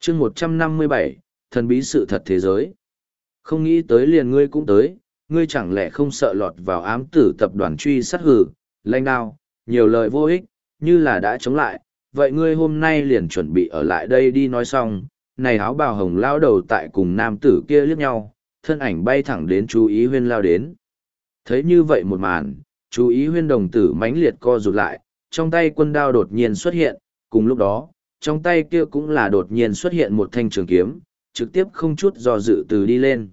chương 157, thần bí sự thật thế giới. Không nghĩ tới liền ngươi cũng tới, ngươi chẳng lẽ không sợ lọt vào ám tử tập đoàn truy sát hử, lãnh đạo, nhiều lời vô ích, như là đã chống lại, vậy ngươi hôm nay liền chuẩn bị ở lại đây đi nói xong, này áo bào hồng lao đầu tại cùng nam tử kia liếc nhau, thân ảnh bay thẳng đến chú ý huyên lao đến. Thấy như vậy một màn, chú ý huyên đồng tử mãnh liệt co rụt lại, trong tay quân đao đột nhiên xuất hiện, cùng lúc đó, trong tay kia cũng là đột nhiên xuất hiện một thanh trường kiếm, trực tiếp không chút do dự từ đi lên.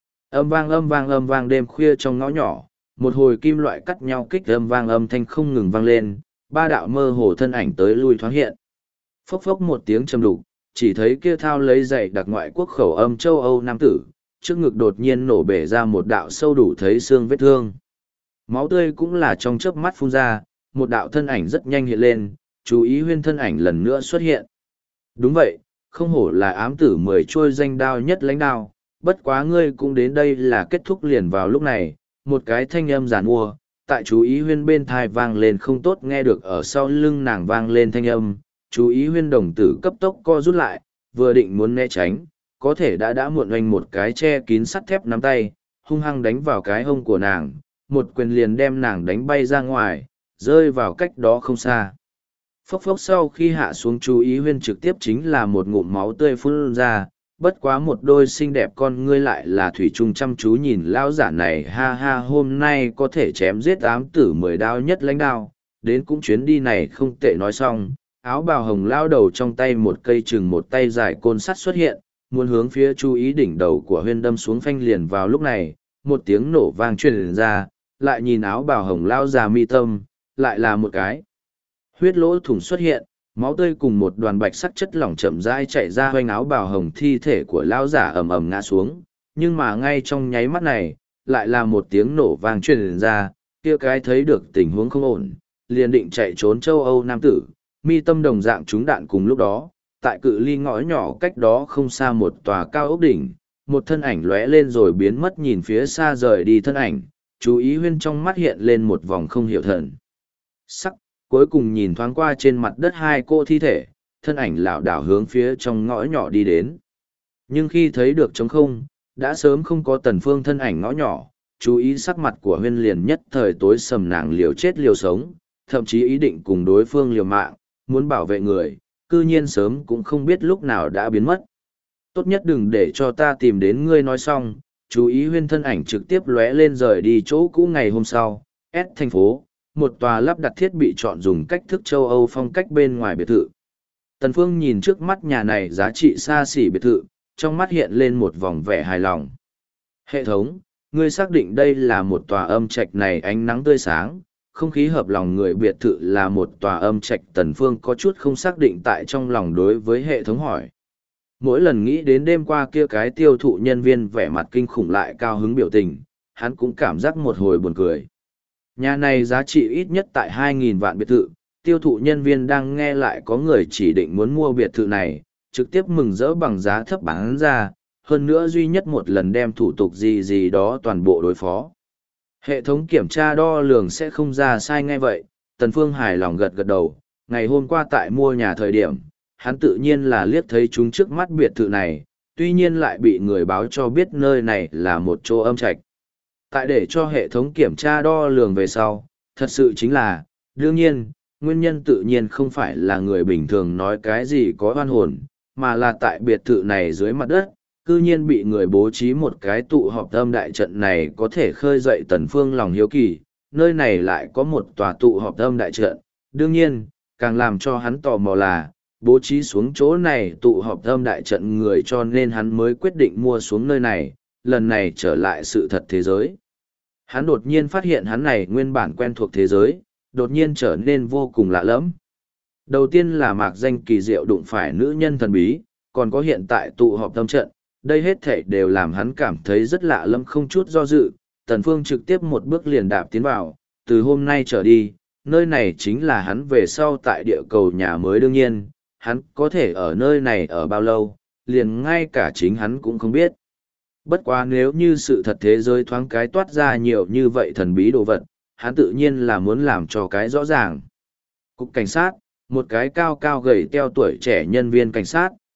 Âm vang đêm khuya trong ngõ nhỏ, một hồi kim loại cắt nhau kích âm thanh không ngừng vang lên, ba đạo mơ hồ thân ảnh tới lui thoáng hiện. Phốc phốc một tiếng trầm đục, chỉ thấy kia thao lấy dạy đặc ngoại quốc khẩu âm châu Âu nam tử, trước ngực đột nhiên nổ bể ra một đạo sâu đủ thấy xương vết thương. Máu tươi cũng là trong chớp mắt phun ra, một đạo thân ảnh rất nhanh hiện lên, chú ý huyên thân ảnh lần nữa xuất hiện. Đúng vậy, không hổ là ám tử 10 trôi danh đao nhất lãnh đao, bất quá ngươi cũng đến đây là kết thúc liền vào lúc này, một cái thanh âm giàn mua, tại chú ý huyên bên thai vang lên không tốt nghe được ở sau lưng nàng vang lên thanh âm, chú ý huyên đồng tử cấp tốc co rút lại, vừa định muốn né tránh, có thể đã muộn oanh một cái che kín sắt thép nắm tay, hung hăng đánh vào cái hông của nàng, một quyền liền đem nàng đánh bay ra ngoài, rơi vào cách đó không xa. Phốc phốc sau khi hạ xuống chú ý huyên trực tiếp chính là một ngụm máu tươi phun ra, bất quá một đôi xinh đẹp con ngươi lại là thủy chung chăm chú nhìn lão giả này ha ha hôm nay có thể chém giết ám tử 10 đao nhất lãnh đao, đến cũng chuyến đi này không tệ nói xong, áo bào hồng lao đầu trong tay một cây chừng một tay dài côn sắt xuất hiện, muốn hướng phía chú ý đỉnh đầu của huyên đâm xuống phanh liền vào lúc này, một tiếng nổ vang truyền ra, lại nhìn áo bào hồng lao già mi tâm, lại là một cái. Huyết lỗ thủng xuất hiện, máu tươi cùng một đoàn bạch sắc chất lỏng chậm rãi chạy ra hoành áo bào hồng thi thể của lão giả ầm ầm ngã xuống, nhưng mà ngay trong nháy mắt này, lại là một tiếng nổ vang truyền ra, kia cái thấy được tình huống không ổn, liền định chạy trốn châu Âu nam tử, mi tâm đồng dạng trúng đạn cùng lúc đó, tại cự ly ngõ nhỏ cách đó không xa một tòa cao ốc đỉnh, một thân ảnh lóe lên rồi biến mất nhìn phía xa rời đi thân ảnh, chú ý huyên trong mắt hiện lên một vòng không hiểu thần sắc, cuối cùng nhìn thoáng qua trên mặt đất hai cô thi thể, thân ảnh lảo đảo hướng phía trong ngõ nhỏ đi đến. Nhưng khi thấy được trống không, đã sớm không có Tần Phương thân ảnh ngõ nhỏ, chú ý sắc mặt của huyên liền nhất thời tối sầm nàng liều chết liều sống, thậm chí ý định cùng đối phương liều mạng, muốn bảo vệ người, cư nhiên sớm cũng không biết lúc nào đã biến mất. Tốt nhất đừng để cho ta tìm đến ngươi nói xong, chú ý huyên thân ảnh trực tiếp lóe lên rời đi chỗ cũ ngày hôm sau, S thành phố, một tòa lắp đặt thiết bị chọn dùng cách thức châu Âu phong cách bên ngoài biệt thự. Tần Phương nhìn trước mắt nhà này giá trị xa xỉ biệt thự, trong mắt hiện lên một vòng vẻ hài lòng. Hệ thống, ngươi xác định đây là một tòa âm trạch này ánh nắng tươi sáng, không khí hợp lòng người biệt thự là một tòa âm trạch. Tần Phương có chút không xác định tại trong lòng đối với hệ thống hỏi. Mỗi lần nghĩ đến đêm qua kia cái tiêu thụ nhân viên vẻ mặt kinh khủng lại cao hứng biểu tình, hắn cũng cảm giác một hồi buồn cười. Nhà này giá trị ít nhất tại 2.000 vạn biệt thự, tiêu thụ nhân viên đang nghe lại có người chỉ định muốn mua biệt thự này, trực tiếp mừng rỡ bằng giá thấp bán ra, hơn nữa duy nhất một lần đem thủ tục gì đó toàn bộ đối phó. Hệ thống kiểm tra đo lường sẽ không ra sai ngay vậy, Tần Phương hài lòng gật gật đầu, ngày hôm qua tại mua nhà thời điểm, hắn tự nhiên là liếc thấy chúng trước mắt biệt thự này, tuy nhiên lại bị người báo cho biết nơi này là một chỗ âm trạch. Tại để cho hệ thống kiểm tra đo lường về sau, thật sự chính là, đương nhiên, nguyên nhân tự nhiên không phải là người bình thường nói cái gì có oan hồn, mà là tại biệt thự này dưới mặt đất, cư nhiên bị người bố trí một cái tụ họp âm đại trận này có thể khơi dậy Tần Phương lòng hiếu kỳ, nơi này lại có một tòa tụ họp âm đại trận, đương nhiên, càng làm cho hắn tò mò là, bố trí xuống chỗ này tụ họp âm đại trận người cho nên hắn mới quyết định mua xuống nơi này, lần này trở lại sự thật thế giới. Hắn đột nhiên phát hiện hắn này nguyên bản quen thuộc thế giới, đột nhiên trở nên vô cùng lạ lẫm. Đầu tiên là mạc danh kỳ diệu đụng phải nữ nhân thần bí, còn có hiện tại tụ họp tâm trận, đây hết thảy đều làm hắn cảm thấy rất lạ lẫm không chút do dự. Tần Phương trực tiếp một bước liền đạp tiến vào, từ hôm nay trở đi, nơi này chính là hắn về sau tại địa cầu nhà mới đương nhiên, hắn có thể ở nơi này ở bao lâu, liền ngay cả chính hắn cũng không biết. Bất quá nếu như sự thật thế giới thoáng cái toát ra nhiều như vậy thần bí đồ vật, hắn tự nhiên là muốn làm cho cái rõ ràng. Cục cảnh sát, một cái cao cao gầy teo tuổi trẻ nhân viên cảnh sát,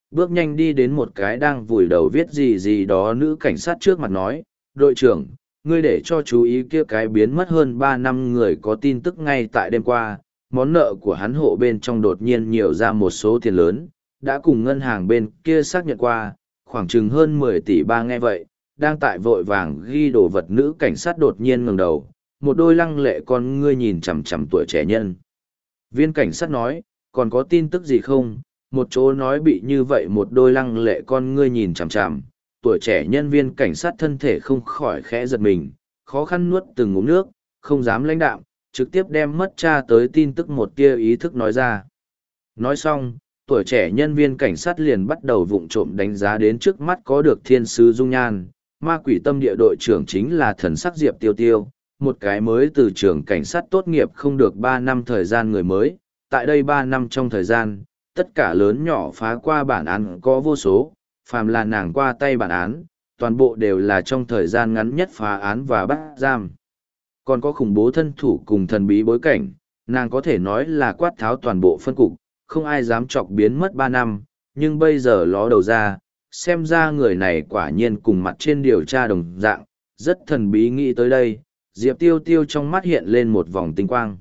bước nhanh đi đến một cái đang vùi đầu viết gì gì đó nữ cảnh sát trước mặt nói, đội trưởng, ngươi để cho chú ý kia cái biến mất hơn 3 năm người có tin tức ngay tại đêm qua, món nợ của hắn hộ bên trong đột nhiên nhiều ra một số tiền lớn, đã cùng ngân hàng bên kia xác nhận qua, khoảng chừng hơn 10 tỷ ba. Nghe vậy, đang tại vội vàng ghi đồ vật nữ cảnh sát đột nhiên ngẩng đầu, một đôi lăng lệ con ngươi nhìn chằm chằm tuổi trẻ nhân. Viên cảnh sát nói, còn có tin tức gì không? Một chỗ nói bị như vậy một đôi lăng lệ con ngươi nhìn chằm chằm, tuổi trẻ nhân viên cảnh sát thân thể không khỏi khẽ giật mình, khó khăn nuốt từng ngụm nước, không dám lãnh đạm, trực tiếp đem mất tra tới tin tức một tia ý thức nói ra. Nói xong, tuổi trẻ nhân viên cảnh sát liền bắt đầu vụng trộm đánh giá đến trước mắt có được thiên sứ dung nhan, ma quỷ tâm địa đội trưởng chính là thần sắc Diệp Tiêu Tiêu, một cái mới từ trường cảnh sát tốt nghiệp không được 3 năm thời gian người mới, tại đây 3 năm trong thời gian, tất cả lớn nhỏ phá qua bản án có vô số, phàm là nàng qua tay bản án, toàn bộ đều là trong thời gian ngắn nhất phá án và bắt giam. Còn có khủng bố thân thủ cùng thần bí bối cảnh, nàng có thể nói là quát tháo toàn bộ phân cục, không ai dám chọc biến mất 3 năm, nhưng bây giờ ló đầu ra, xem ra người này quả nhiên cùng mặt trên điều tra đồng dạng, rất thần bí. Nghĩ tới đây, Diệp Tiêu Tiêu trong mắt hiện lên một vòng tinh quang.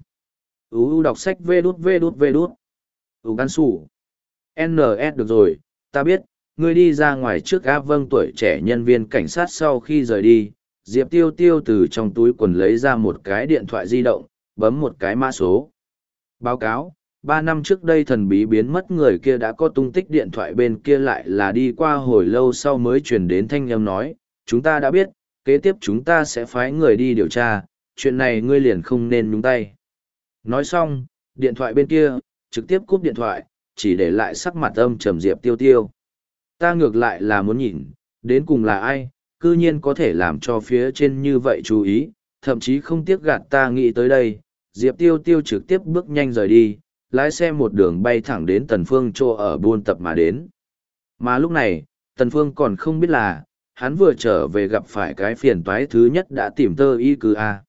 Đọc sách vê đút. Gan sủ. NS được rồi, ta biết, ngươi đi ra ngoài trước. Vâng. Tuổi trẻ nhân viên cảnh sát sau khi rời đi, Diệp Tiêu Tiêu từ trong túi quần lấy ra một cái điện thoại di động, bấm một cái mã số. Báo cáo, 3 năm trước đây thần bí biến mất người kia đã có tung tích. Điện thoại bên kia lại là đi qua hồi lâu sau mới truyền đến thanh âm nói, chúng ta đã biết, kế tiếp chúng ta sẽ phái người đi điều tra, chuyện này ngươi liền không nên nhúng tay. Nói xong, điện thoại bên kia, trực tiếp cúp điện thoại, chỉ để lại sắc mặt âm trầm Diệp Tiêu Tiêu. Ta ngược lại là muốn nhìn, đến cùng là ai, cư nhiên có thể làm cho phía trên như vậy chú ý, thậm chí không tiếc gạt ta. Nghĩ tới đây, Diệp Tiêu Tiêu trực tiếp bước nhanh rời đi, lái xe một đường bay thẳng đến Tần Phương chỗ ở buôn tập mà đến. Mà lúc này, Tần Phương còn không biết là, hắn vừa trở về gặp phải cái phiền toái thứ nhất đã tìm tơ y cứ a.